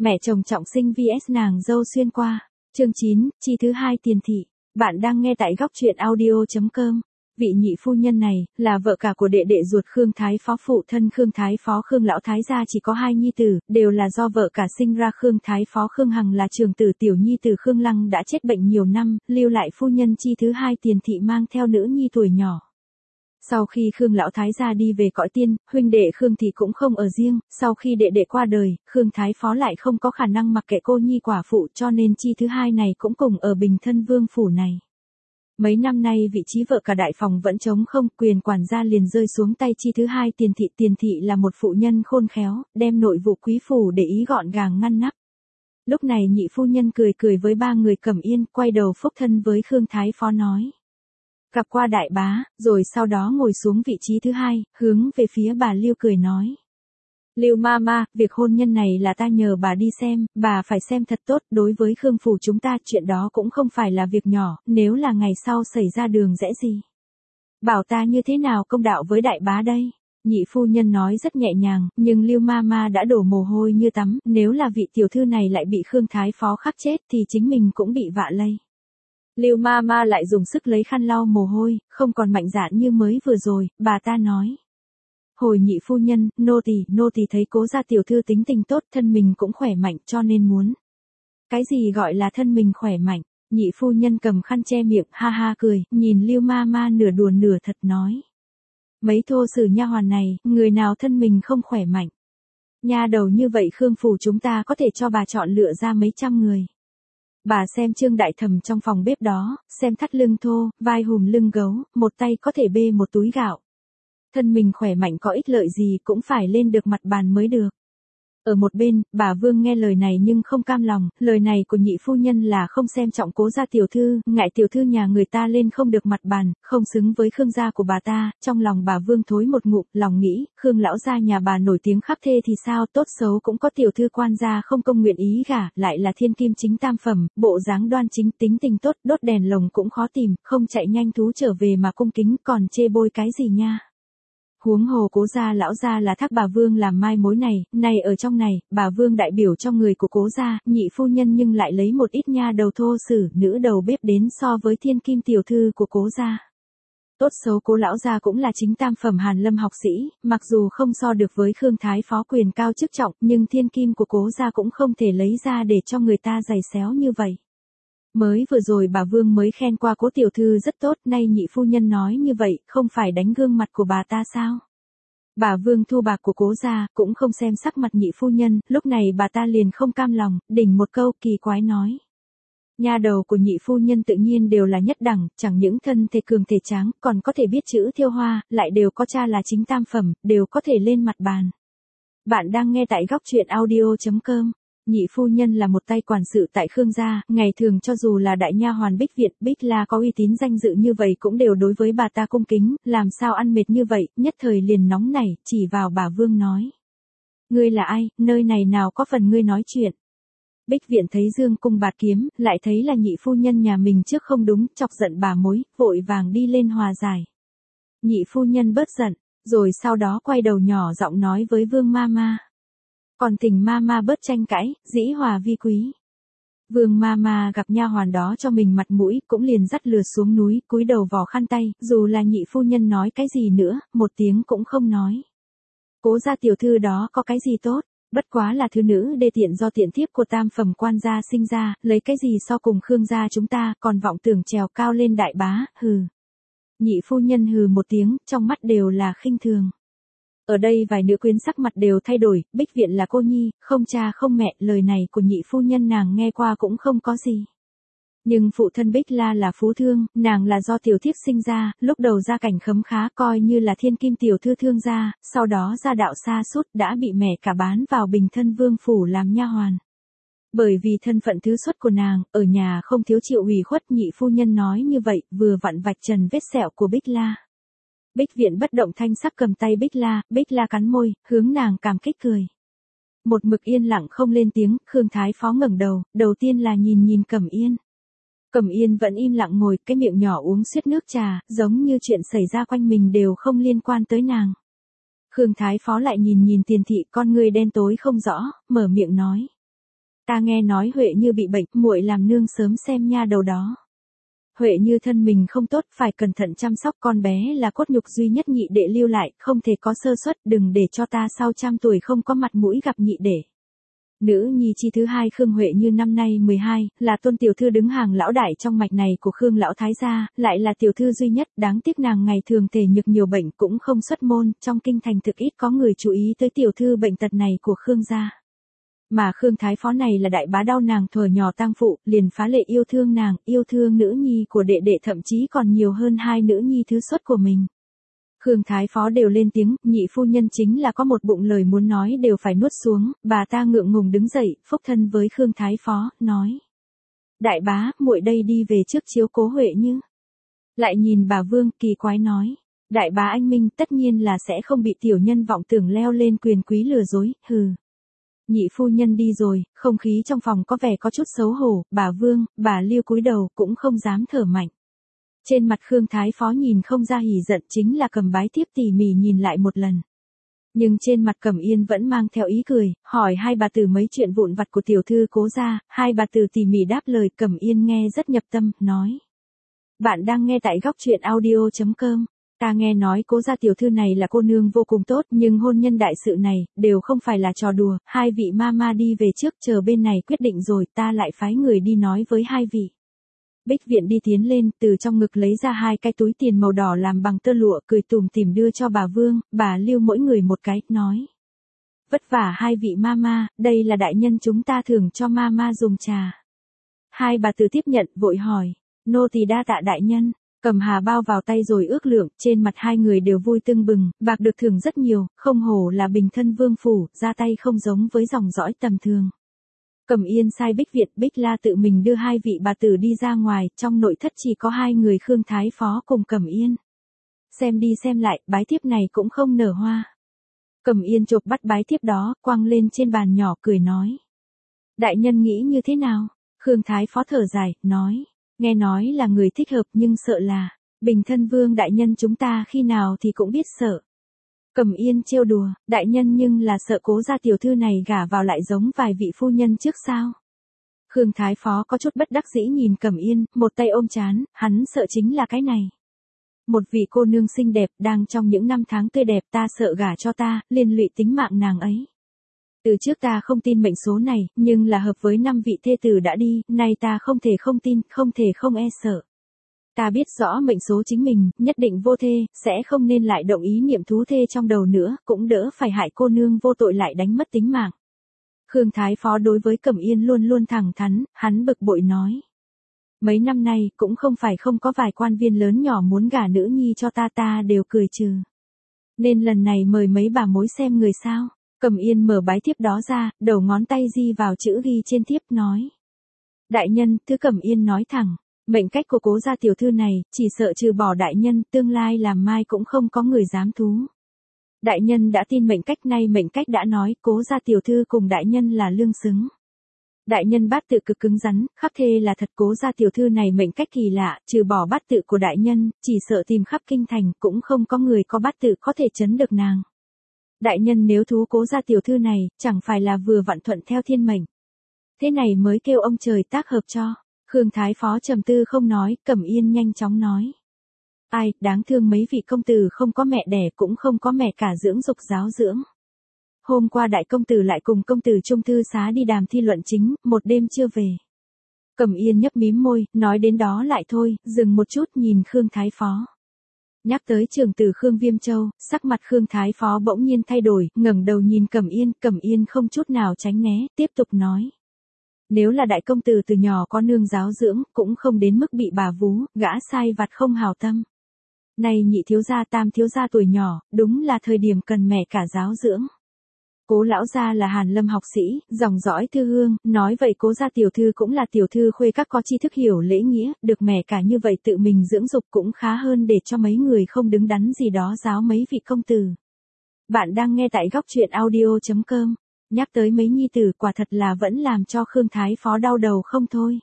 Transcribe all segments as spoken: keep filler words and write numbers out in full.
Mẹ chồng trọng sinh vs nàng dâu xuyên qua. Chương chín, chi thứ hai tiền thị. Bạn đang nghe tại góc truyện audio.com. Vị nhị phu nhân này, là vợ cả của đệ đệ ruột Khương Thái Phó, phụ thân Khương Thái Phó Khương Lão Thái gia chỉ có hai nhi tử, đều là do vợ cả sinh ra. Khương Thái Phó Khương Hằng là trưởng tử, tiểu nhi tử Khương Lăng đã chết bệnh nhiều năm, lưu lại phu nhân chi thứ hai tiền thị mang theo nữ nhi tuổi nhỏ. Sau khi Khương Lão Thái gia đi về cõi tiên, huynh đệ Khương Thị cũng không ở riêng, sau khi đệ đệ qua đời, Khương Thái Phó lại không có khả năng mặc kệ cô nhi quả phụ, cho nên chi thứ hai này cũng cùng ở Bình Thân Vương phủ này. Mấy năm nay vị trí vợ cả đại phòng vẫn trống không, quyền quản gia liền rơi xuống tay chi thứ hai tiền thị. Tiền thị là một phụ nhân khôn khéo, đem nội vụ quý phủ để ý gọn gàng ngăn nắp. Lúc này nhị phu nhân cười cười với ba người Cẩm Yên, quay đầu phúc thân với Khương Thái Phó nói. Gặp qua đại bá, rồi sau đó ngồi xuống vị trí thứ hai, hướng về phía bà Lưu cười nói. Lưu Mama, việc hôn nhân này là ta nhờ bà đi xem, bà phải xem thật tốt, đối với Khương phủ chúng ta chuyện đó cũng không phải là việc nhỏ, nếu là ngày sau xảy ra đường rẽ gì. Bảo ta như thế nào công đạo với đại bá đây? Nhị phu nhân nói rất nhẹ nhàng, nhưng Lưu Mama đã đổ mồ hôi như tắm, nếu là vị tiểu thư này lại bị Khương Thái Phó khắc chết thì chính mình cũng bị vạ lây. Lưu Mama lại dùng sức lấy khăn lau mồ hôi, không còn mạnh dạn như mới vừa rồi, bà ta nói. Hồi nhị phu nhân, nô tỳ, nô tỳ thấy cố gia tiểu thư tính tình tốt, thân mình cũng khỏe mạnh cho nên muốn. Cái gì gọi là thân mình khỏe mạnh? Nhị phu nhân cầm khăn che miệng, ha ha cười, nhìn Lưu Mama nửa đùa nửa thật nói. Mấy thô sử nha hoàn này, người nào thân mình không khỏe mạnh? Nha đầu như vậy Khương phủ chúng ta có thể cho bà chọn lựa ra mấy trăm người. Bà xem Trương Đại Thẩm trong phòng bếp đó, xem thắt lưng thô, vai hùm lưng gấu, một tay có thể bê một túi gạo. Thân mình khỏe mạnh có ích lợi gì cũng phải lên được mặt bàn mới được. Ở một bên, bà Vương nghe lời này nhưng không cam lòng, lời này của nhị phu nhân là không xem trọng cố gia tiểu thư, ngại tiểu thư nhà người ta lên không được mặt bàn, không xứng với Khương gia của bà ta, trong lòng bà Vương thối một ngụm, lòng nghĩ, Khương lão gia nhà bà nổi tiếng khắp thê thì sao, tốt xấu cũng có tiểu thư quan gia không công nguyện ý gả, lại là thiên kim chính tam phẩm, bộ dáng đoan chính, tính tình tốt, đốt đèn lồng cũng khó tìm, không chạy nhanh thú trở về mà cung kính, còn chê bôi cái gì nha. Huống hồ cố gia lão gia là thác bà Vương làm mai mối này, này ở trong này, bà Vương đại biểu cho người của cố gia, nhị phu nhân nhưng lại lấy một ít nha đầu thô sử, nữ đầu bếp đến so với thiên kim tiểu thư của cố gia. Tốt xấu cố lão gia cũng là chính tam phẩm Hàn Lâm học sĩ, mặc dù không so được với Khương Thái Phó quyền cao chức trọng, nhưng thiên kim của cố gia cũng không thể lấy ra để cho người ta giày xéo như vậy. Mới vừa rồi bà Vương mới khen qua cố tiểu thư rất tốt, nay nhị phu nhân nói như vậy, không phải đánh gương mặt của bà ta sao? Bà Vương thu bạc của cố gia, cũng không xem sắc mặt nhị phu nhân, lúc này bà ta liền không cam lòng, đỉnh một câu kỳ quái nói. Nha đầu của nhị phu nhân tự nhiên đều là nhất đẳng, chẳng những thân thể cường thể tráng, còn có thể biết chữ thiêu hoa, lại đều có cha là chính tam phẩm, đều có thể lên mặt bàn. Bạn đang nghe tại góc truyện audio.com. Nhị phu nhân là một tay quản sự tại Khương gia, ngày thường cho dù là đại nha hoàn Bích Việt, Bích La có uy tín danh dự như vậy cũng đều đối với bà ta cung kính, làm sao ăn mệt như vậy, nhất thời liền nóng nảy, chỉ vào bà Vương nói. Ngươi là ai, nơi này nào có phần ngươi nói chuyện. Bích Viện thấy dương cung bạt kiếm, lại thấy là nhị phu nhân nhà mình trước không đúng, chọc giận bà mối, vội vàng đi lên hòa giải. Nhị phu nhân bớt giận, rồi sau đó quay đầu nhỏ giọng nói với Vương Mama. Còn thỉnh Mama bớt tranh cãi, dĩ hòa vi quý. Vương Mama gặp nha hoàn đó cho mình mặt mũi, cũng liền dắt lừa xuống núi, cúi đầu vò khăn tay, dù là nhị phu nhân nói cái gì nữa, một tiếng cũng không nói. Cố gia tiểu thư đó có cái gì tốt, bất quá là thứ nữ đê tiện do tiện thiếp của tam phẩm quan gia sinh ra, lấy cái gì so cùng Khương gia chúng ta, còn vọng tưởng trèo cao lên đại bá, hừ. Nhị phu nhân hừ một tiếng, trong mắt đều là khinh thường. Ở đây vài nữ quyến sắc mặt đều thay đổi, Bích Viện là cô nhi, không cha không mẹ, lời này của nhị phu nhân nàng nghe qua cũng không có gì. Nhưng phụ thân Bích La là phú thương, nàng là do tiểu thiếp sinh ra, lúc đầu gia cảnh khấm khá coi như là thiên kim tiểu thư thương gia, sau đó gia đạo sa sút đã bị mẹ cả bán vào Bình Thân Vương phủ làm nha hoàn. Bởi vì thân phận thứ xuất của nàng, ở nhà không thiếu chịu ủy khuất, nhị phu nhân nói như vậy, vừa vặn vạch trần vết sẹo của Bích La. Bích Viện bất động thanh sắc cầm tay Bích La, Bích La cắn môi, hướng nàng cảm kích cười. Một mực yên lặng không lên tiếng, Khương Thái Phó ngẩng đầu, đầu tiên là nhìn nhìn Cẩm Yên. Cẩm Yên vẫn im lặng ngồi, cái miệng nhỏ uống suýt nước trà, giống như chuyện xảy ra quanh mình đều không liên quan tới nàng. Khương Thái Phó lại nhìn nhìn Tiền thị, con người đen tối không rõ, mở miệng nói. Ta nghe nói Huệ Như bị bệnh, muội làm nương sớm xem nha đầu đó. Huệ Như thân mình không tốt, phải cẩn thận chăm sóc, con bé là cốt nhục duy nhất nhị đệ lưu lại, không thể có sơ suất, đừng để cho ta sau trăm tuổi không có mặt mũi gặp nhị đệ. Nữ nhi chi thứ hai Khương Huệ Như năm nay mười hai, là tôn tiểu thư đứng hàng lão đại trong mạch này của Khương lão thái gia, lại là tiểu thư duy nhất, đáng tiếc nàng ngày thường tề nhược nhiều bệnh cũng không xuất môn, trong kinh thành thực ít có người chú ý tới tiểu thư bệnh tật này của Khương gia. Mà Khương Thái Phó này là đại bá đau nàng thuở nhỏ tang phụ, liền phá lệ yêu thương nàng, yêu thương nữ nhi của đệ đệ thậm chí còn nhiều hơn hai nữ nhi thứ xuất của mình. Khương Thái Phó đều lên tiếng, nhị phu nhân chính là có một bụng lời muốn nói đều phải nuốt xuống, bà ta ngượng ngùng đứng dậy, phúc thân với Khương Thái Phó, nói. Đại bá, muội đây đi về trước chiếu cố Huệ Như. Lại nhìn bà Vương, kỳ quái nói. Đại bá anh minh tất nhiên là sẽ không bị tiểu nhân vọng tưởng leo lên quyền quý lừa dối, hừ. Nhị phu nhân đi rồi, không khí trong phòng có vẻ có chút xấu hổ, bà Vương, bà Liêu cúi đầu cũng không dám thở mạnh. Trên mặt Khương Thái Phó nhìn không ra hỉ giận, chính là Cầm bái tiếp tỉ mỉ nhìn lại một lần. Nhưng trên mặt Cẩm Yên vẫn mang theo ý cười, hỏi hai bà tử mấy chuyện vụn vặt của tiểu thư Cố gia, hai bà tử tỉ mỉ đáp lời, Cẩm Yên nghe rất nhập tâm, nói. Bạn đang nghe tại góc truyện audio chấm com. Ta nghe nói Cố gia tiểu thư này là cô nương vô cùng tốt, nhưng hôn nhân đại sự này, đều không phải là trò đùa, hai vị mama đi về trước, chờ bên này quyết định rồi, ta lại phái người đi nói với hai vị. Bích Viện đi tiến lên, từ trong ngực lấy ra hai cái túi tiền màu đỏ làm bằng tơ lụa, cười tủm tỉm đưa cho bà Vương, bà Liêu mỗi người một cái, nói. Vất vả hai vị mama, đây là đại nhân chúng ta thưởng cho mama dùng trà. Hai bà tử tiếp nhận, vội hỏi, nô tỳ đa tạ đại nhân. Cầm hà bao vào tay rồi ước lượng, trên mặt hai người đều vui tưng bừng, bạc được thưởng rất nhiều, không hổ là bình thân vương phủ, ra tay không giống với dòng dõi tầm thường. Cẩm Yên sai Bích Việt, Bích La tự mình đưa hai vị bà tử đi ra ngoài, trong nội thất chỉ có hai người Khương Thái Phó cùng Cẩm Yên. Xem đi xem lại, bái thiếp này cũng không nở hoa. Cẩm Yên chộp bắt bái thiếp đó, quăng lên trên bàn nhỏ cười nói. Đại nhân nghĩ như thế nào? Khương Thái Phó thở dài, nói. Nghe nói là người thích hợp nhưng sợ là, bình thân vương đại nhân chúng ta khi nào thì cũng biết sợ. Cẩm Yên trêu đùa, đại nhân nhưng là sợ Cố gia tiểu thư này gả vào lại giống vài vị phu nhân trước sao. Khương Thái Phó có chút bất đắc dĩ nhìn Cẩm Yên, một tay ôm chán, hắn sợ chính là cái này. Một vị cô nương xinh đẹp đang trong những năm tháng tươi đẹp, ta sợ gả cho ta, liên lụy tính mạng nàng ấy. Từ trước ta không tin mệnh số này, nhưng là hợp với năm vị thê tử đã đi, nay ta không thể không tin, không thể không e sợ. Ta biết rõ mệnh số chính mình, nhất định vô thê, sẽ không nên lại động ý niệm thú thê trong đầu nữa, cũng đỡ phải hại cô nương vô tội lại đánh mất tính mạng. Khương Thái Phó đối với Cẩm Yên luôn luôn thẳng thắn, hắn bực bội nói. Mấy năm nay, cũng không phải không có vài quan viên lớn nhỏ muốn gả nữ nhi cho ta ta đều cười trừ. Nên lần này mời mấy bà mối xem người sao. Cẩm Yên mở bái thiếp đó ra, đầu ngón tay di vào chữ ghi trên thiếp nói. Đại nhân, thứ Cẩm Yên nói thẳng, mệnh cách của Cố gia tiểu thư này, chỉ sợ trừ bỏ đại nhân, tương lai làm mai cũng không có người dám thú. Đại nhân đã tin mệnh cách, nay mệnh cách đã nói, Cố gia tiểu thư cùng đại nhân là lương xứng. Đại nhân bát tự cực cứng rắn, khắp thê là thật, Cố gia tiểu thư này mệnh cách kỳ lạ, trừ bỏ bát tự của đại nhân, chỉ sợ tìm khắp kinh thành, cũng không có người có bát tự có thể chấn được nàng. Đại nhân nếu thú Cố gia tiểu thư này, chẳng phải là vừa vặn thuận theo thiên mệnh. Thế này mới kêu ông trời tác hợp cho. Khương Thái Phó trầm tư không nói, Cẩm Yên nhanh chóng nói. Ai, đáng thương mấy vị công tử không có mẹ đẻ cũng không có mẹ cả dưỡng dục giáo dưỡng. Hôm qua đại công tử lại cùng công tử trung thư xá đi đàm thi luận chính, một đêm chưa về. Cẩm Yên nhấp mím môi, nói đến đó lại thôi, dừng một chút nhìn Khương Thái Phó. Nhắc tới trường tử Khương Viêm Châu, sắc mặt Khương Thái Phó bỗng nhiên thay đổi, ngẩng đầu nhìn Cẩm Yên, Cẩm Yên không chút nào tránh né, tiếp tục nói. Nếu là đại công tử từ nhỏ có nương giáo dưỡng, cũng không đến mức bị bà vú, gã sai vặt không hào tâm. Này nhị thiếu gia tam thiếu gia tuổi nhỏ, đúng là thời điểm cần mẹ cả giáo dưỡng. Cố lão gia là Hàn Lâm học sĩ, dòng dõi thư hương, nói vậy Cố gia tiểu thư cũng là tiểu thư khuê các có tri thức hiểu lễ nghĩa, được mẹ cả như vậy tự mình dưỡng dục cũng khá hơn để cho mấy người không đứng đắn gì đó giáo mấy vị công tử. Bạn đang nghe tại góc truyện audio chấm com. Nhắc tới mấy nhi tử quả thật là vẫn làm cho Khương Thái Phó đau đầu không thôi.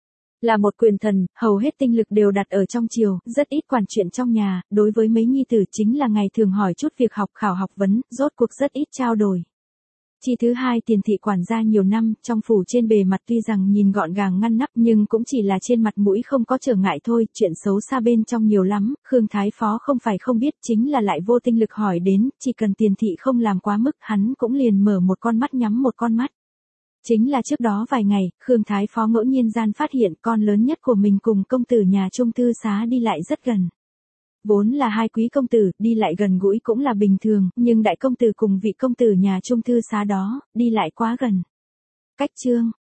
Là một quyền thần, hầu hết tinh lực đều đặt ở trong triều, rất ít quản chuyện trong nhà, đối với mấy nhi tử chính là ngày thường hỏi chút việc học khảo học vấn, rốt cuộc rất ít trao đổi. Chi thứ hai tiền thị quản gia nhiều năm, trong phủ trên bề mặt tuy rằng nhìn gọn gàng ngăn nắp nhưng cũng chỉ là trên mặt mũi không có trở ngại thôi, chuyện xấu xa bên trong nhiều lắm, Khương Thái Phó không phải không biết chính là lại vô tinh lực hỏi đến, chỉ cần tiền thị không làm quá mức hắn cũng liền mở một con mắt nhắm một con mắt. Chính là trước đó vài ngày, Khương Thái Phó ngẫu nhiên gian phát hiện con lớn nhất của mình cùng công tử nhà Trung Thư Xá đi lại rất gần. Vốn là hai quý công tử, đi lại gần gũi cũng là bình thường, nhưng đại công tử cùng vị công tử nhà Trung Thư Xá đó, đi lại quá gần. Cách chương,